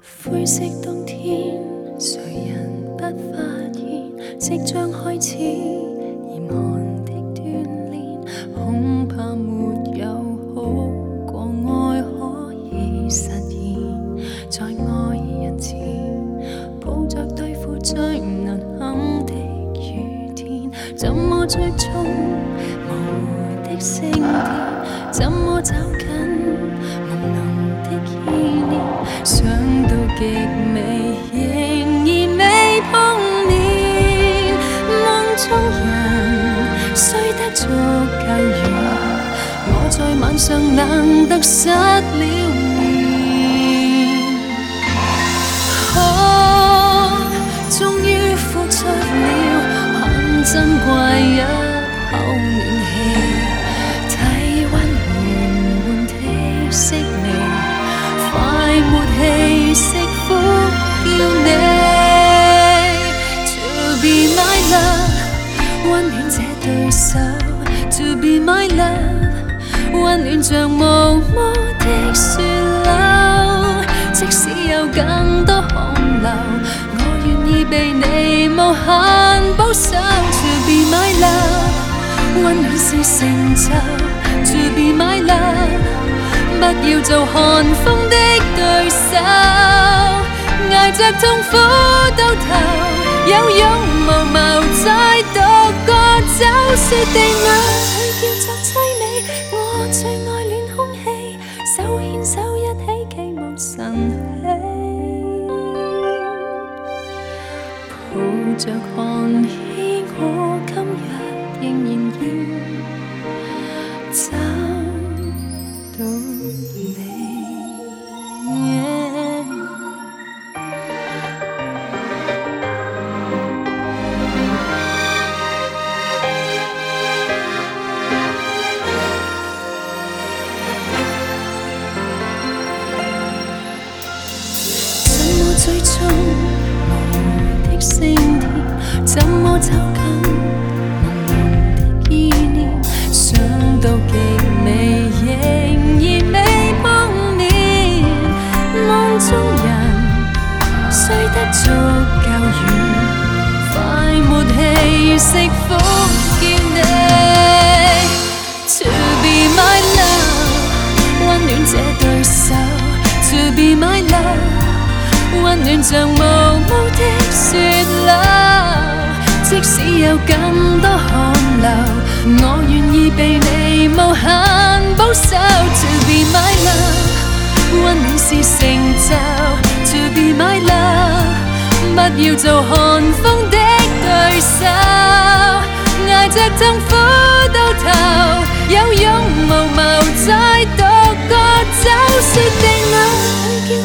灰色冬天，谁人不发现，即将开始严寒的锻炼，恐怕没有好过爱可以实现，在爱人前，抱着对付最难堪的雨天，怎么追踪模糊的星点，怎么找紧朦胧的意念，想到极美，仍然未碰面。梦中人睡得足夠遠，我在晚上冷得失了眠。終於付出了，很珍貴一口暖氣，體溫緩緩的息微，快沒氣息呼叫你。To be my love， 溫暖這對手。To be my love， 溫暖像無毛的雪柳，即使有更多寒流，我願意被你無限保守。To be my love， 溫暖是成就。To be my love， 不要做寒風的對手，捱着痛苦到頭，有勇無謀再獨個走。說定愛叫做凄美，我最愛戀空氣，手牽手一起期望晨曦，抱着寒意，我今日仍然要走到你。追蹤模糊的星點，怎麼走近朦朧的意念，想到極美，仍然未碰面。夢中人睡得足夠遠，快沒氣息呼叫你。To be my love， 溫暖這對手。To be my love，溫暖像無毛的雪柳，即使有更多寒流，我願意被你無限保守。To be my love， 溫暖是成就。To be my love， 不要做寒風的對手，捱着痛苦到頭，有勇無謀再獨個走。說定愛